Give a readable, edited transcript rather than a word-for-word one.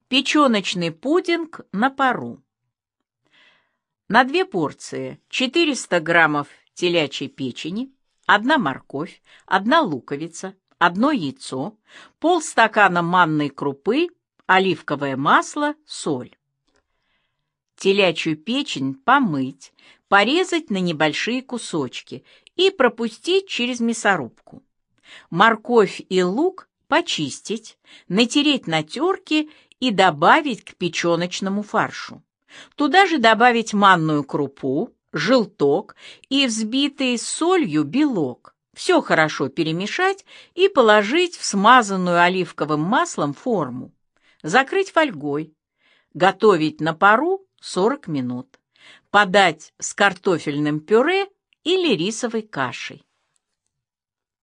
Печеночный пудинг на пару. На 2 порции 400 граммов телячьей печени, 1 морковь, 1 луковица, 1 яйцо, полстакана манной крупы, оливковое масло, соль. Телячью печень помыть, порезать на небольшие кусочки и пропустить через мясорубку. Морковь и лук почистить, натереть на терке и добавить к печеночному фаршу. Туда же добавить манную крупу, желток и взбитый с солью белок. Все хорошо перемешать и положить в смазанную оливковым маслом форму. Закрыть фольгой. Готовить на пару 40 минут. Подать с картофельным пюре или рисовой кашей.